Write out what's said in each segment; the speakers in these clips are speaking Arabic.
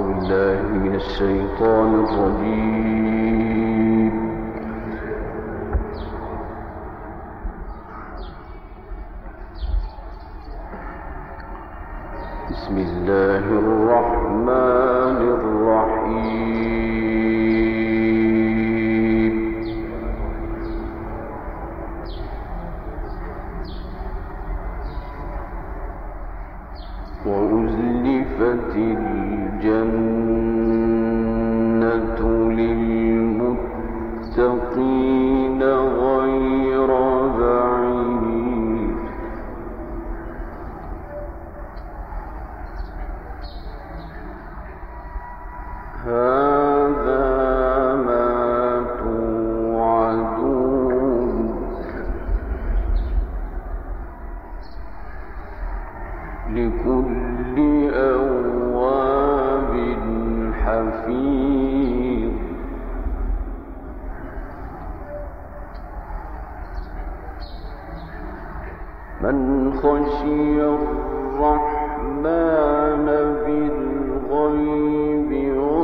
بالله من الشيطان الرجيم. بسم الله الرحمن الرحيم. وأزلفت الجنة للمتقين غير بعيد. هذا ما توعدون لكل أواب حفيظ. من خشي الرحمن بالغيب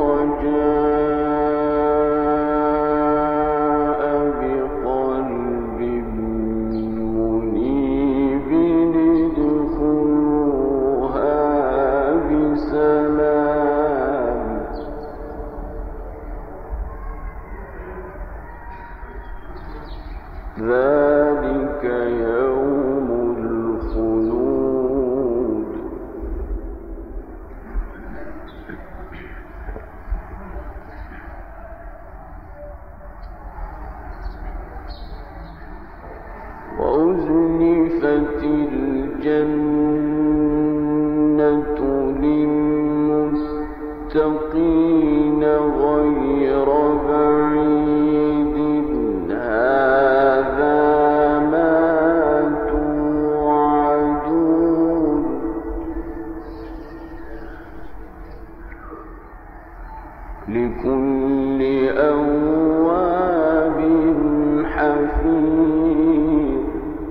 وجاء بقلب منيب ادخلوها بسلام. ذلك يوم الخلود. وأزلفت الجنة للمتقين غير بعيد. هذا ما توعدون لكل أواب حفيظ.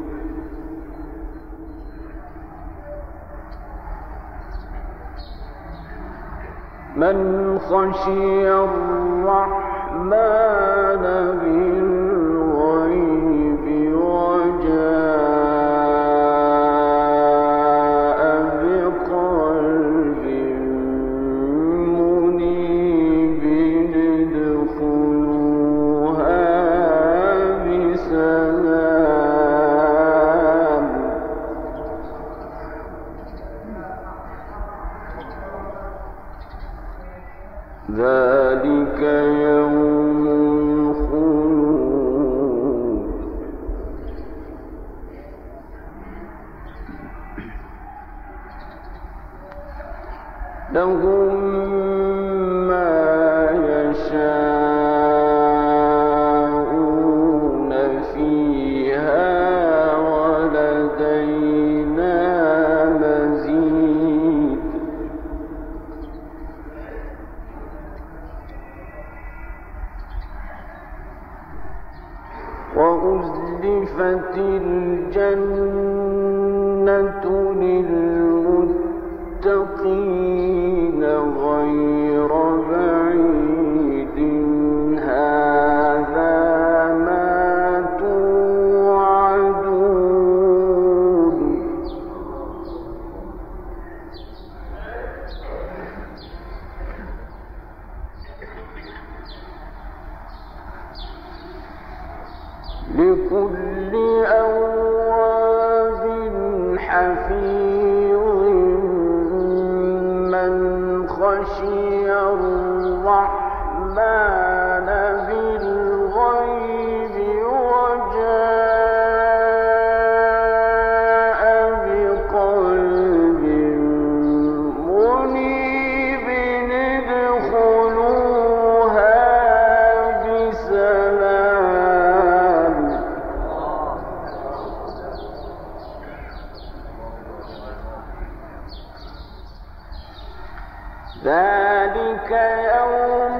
من خشي الرحمن بالغيب وجاء بقلب منيب ادخلوها بسلام. ذلك يوم الخلود. لهم ما يشاءون فيها ولدينا مزيد. وأزلفت الجنة للمتقين غير بعيد. هذا ما توعدون لكل أواب حفيظ. من خشي الرحمن بالغيب وجاء بقلب منيب ادخلوها بسلام. ذلك يوم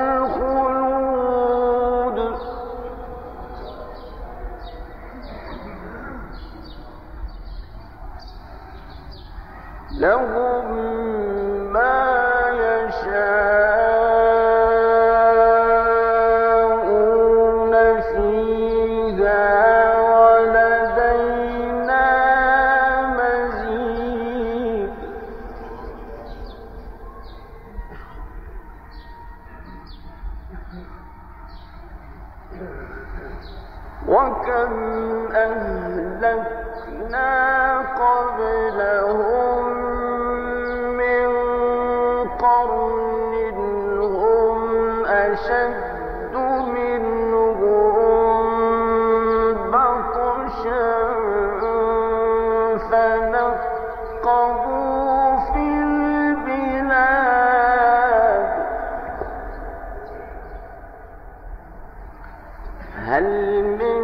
الخلود. لهم ما يشاءون أهلكنا قبلهم من قرن هم أشد منهم بطشا فنقبوا في البلاد هل من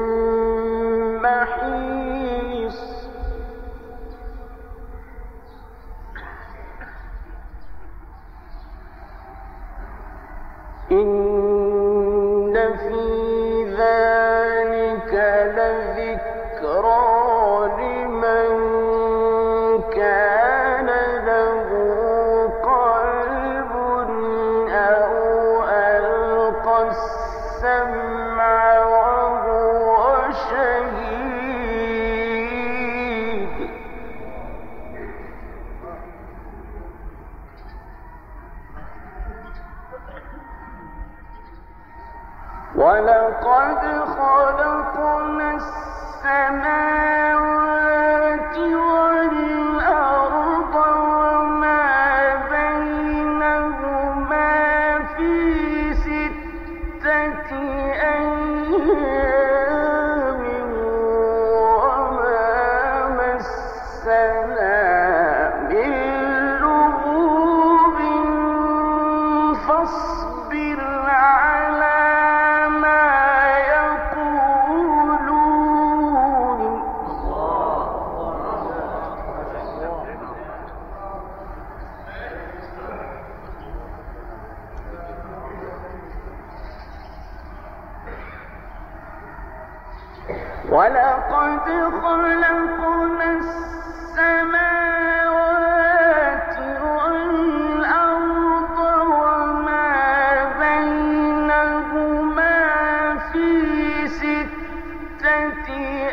محيص إن في ذلك لذكرى لمن كان له قلب أو ألقى السمع وهو شهيد ولقد خلقنا السماوات والأرض وما بينهما في 6 أيام وما مسنا من لغوب فاصبر على ما يقولون ولقد خلقنا السماوات والأرض وما بينهما في 6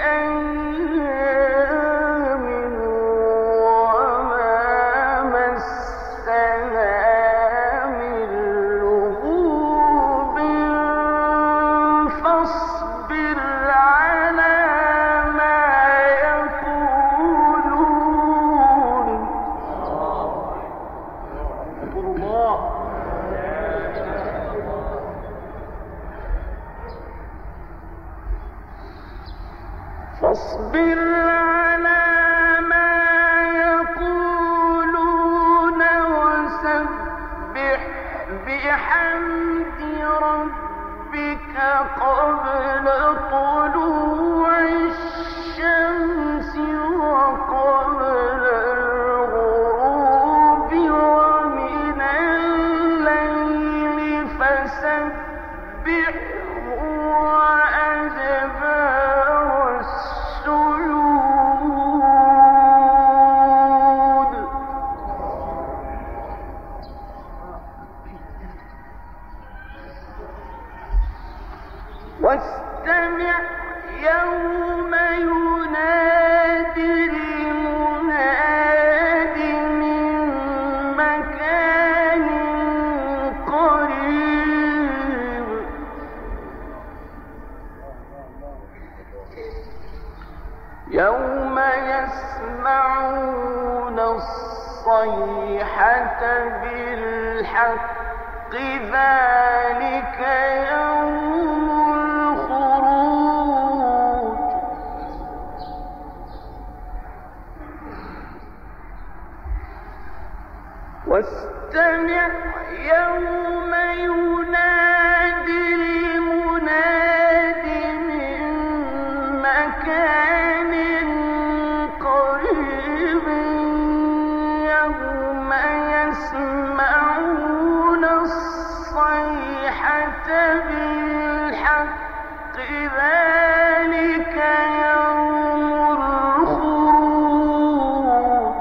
أيام وما مسنا من لغوب فاصبر على ما يقولون فاصبر على ما يقولون وسبح بحمد ربك قبل طلوع الشمس وقبل الغروب ومن الليل فسبحه وأدبار السجود واستمع يوم ينادي المناد من مكان قريب يوم يسمعون الصيحة بالحق ذلك يوم الخروج واستمع يوم ينادي المناد من مكان قريب يوم يسمعون الصيحة بالحق ذلك يوم الخروج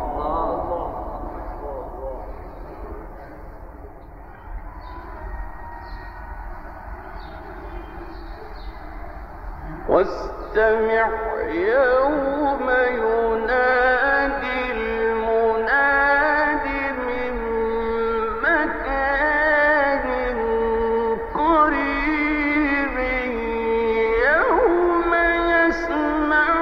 واستمع يوم ينادي المناد من مكان قريب يوم يسمعون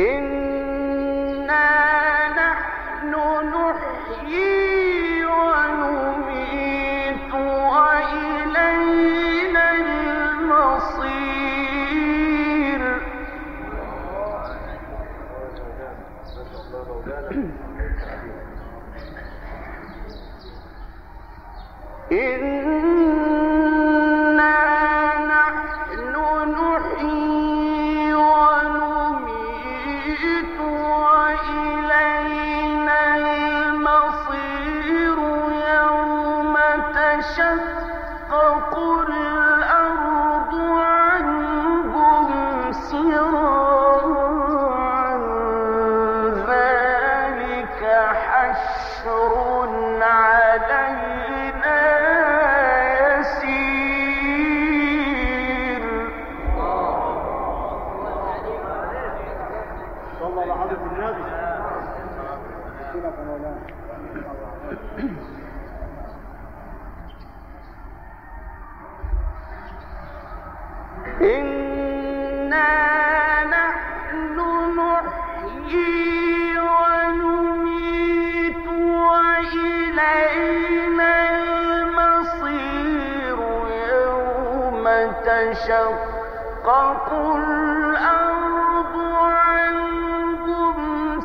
إنا نحن نحيي ونميت وإلينا المصير. إنا نحن نحيي ونميت وإلينا المصير يوم تشقق الأرض عنهم سراعا ذلك حشر علينا يسير. صلى الله عليه وسلم. إنا نحن نحيي ونميت وإلينا المصير يوم تشقق الأرض عنهم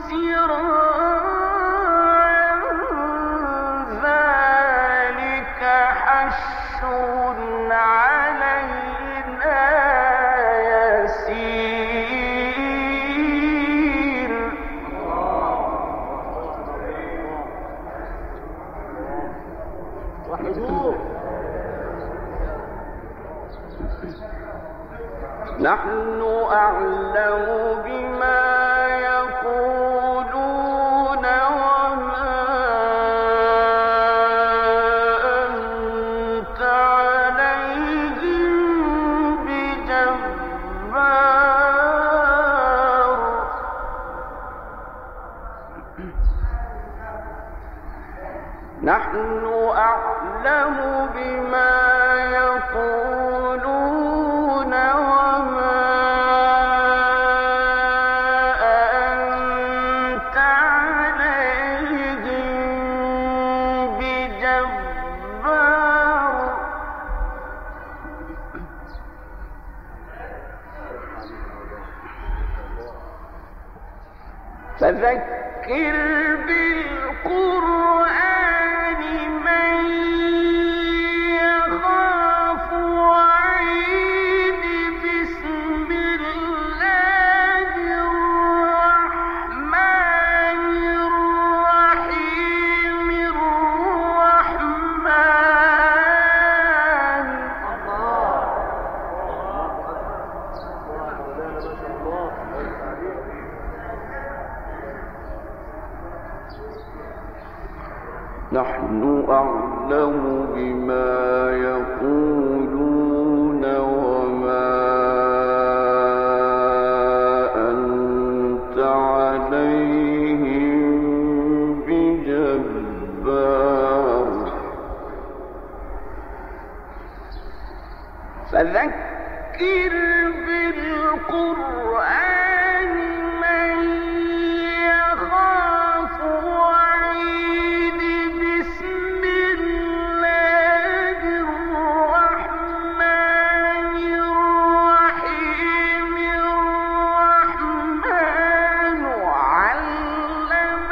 سراعا ذلك حشر علينا يسير. نحن أعلم بما يقولون وما أنت عليهم بجبار. نحن أعلم بما يقولون وما أنت عليهم بجبار. فذكر بالقرآن من يخاف وعيد. بسم الله الرحمن الرحيم. الرحمن نحن أعلم بما يقولون وما أنت عليهم بجبار. فذكر بالقرآن من يخاف وعيد. بسم الله الرحمن الرحيم. الرحمن علم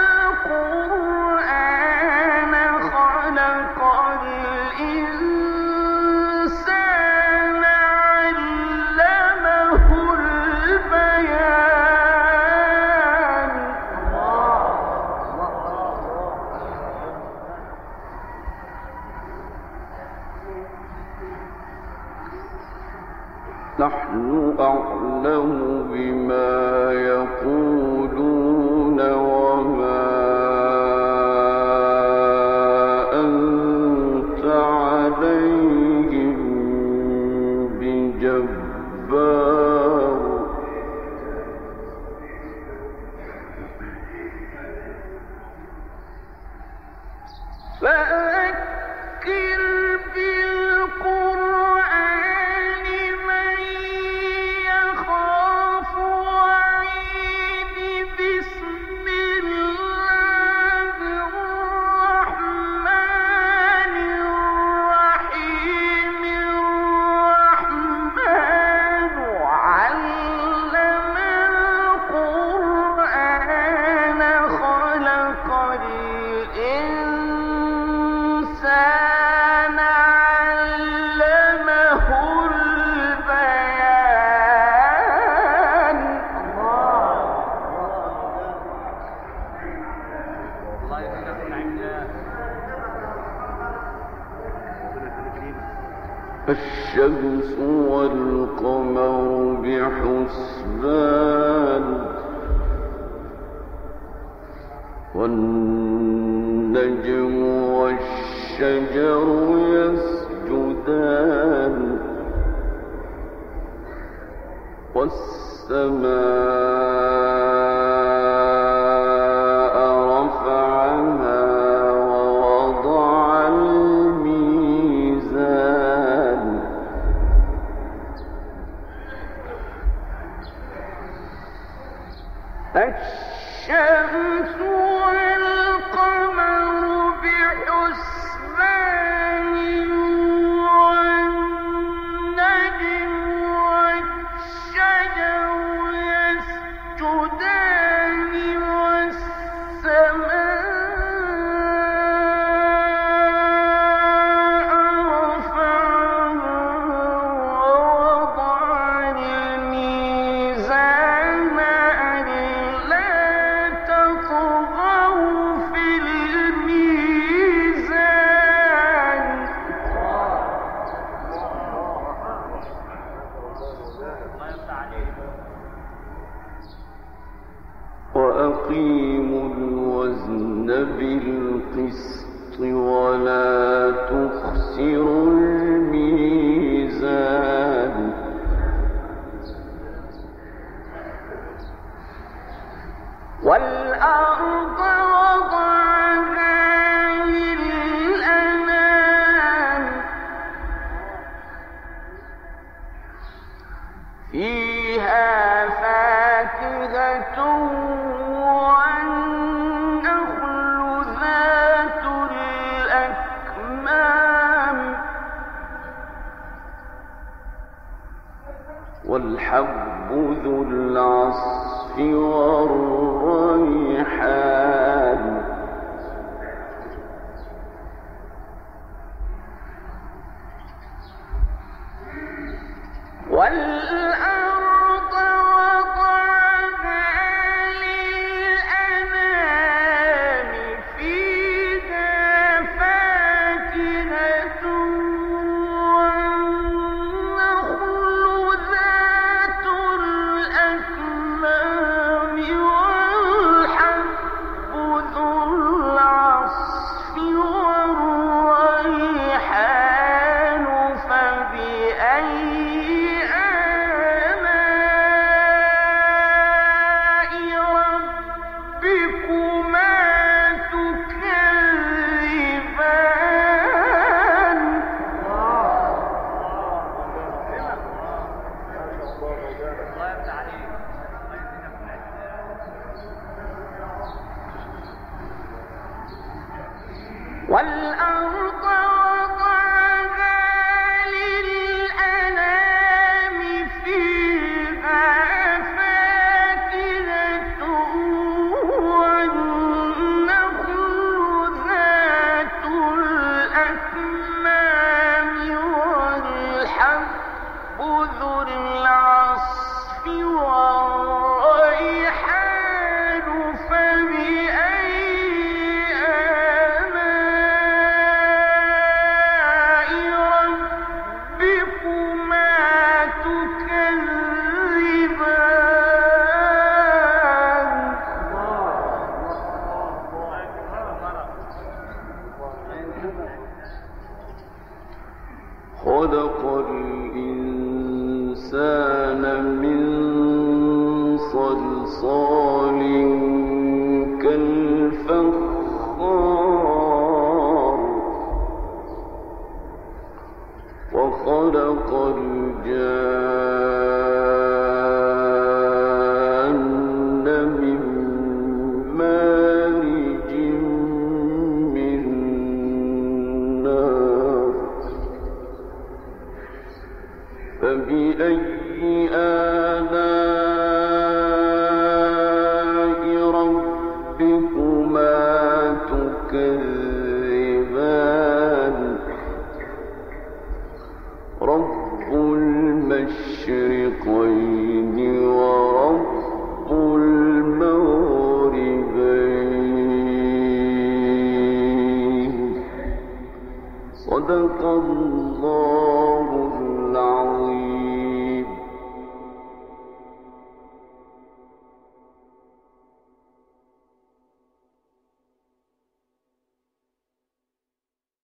القرآن خلق الإنسان علمه البيان. نحن أعلم بما يقولون وما أنت عليهم بجبار. فذكر بالقرآن من يخاف وعيد. الشمس والقمر بحسبان والنجم والشجر يسجدان والسماء رفعها ووضع الميزان الشمس والقمر بحسبان والنجم والشجر يسجدان والسماء رفعها ووضع الميزان ألا تطغوا في الميزان وأقيموا الوزن بالقسط ولا تخسروا الميزان والأرض وضعها للأنام فيها فاكهة والنخل ذات الأكمام والحب ذو العصف والريحان والأرض وضعها للأنام فيها فاكهة والنخل ذات الأكمام والحب ذو العصف والريحان فبأي والأرض وضعها للأنام فيها فاكهة والنخل ذات الأكمام والحب ذو العصف والريحان فبأي خلق الإنسان من صلصال كالفخار وخلق الجان من مارج من نار فبأي آلاء ربكما تكذبان رب المشرقين ورب المغربين صدق الله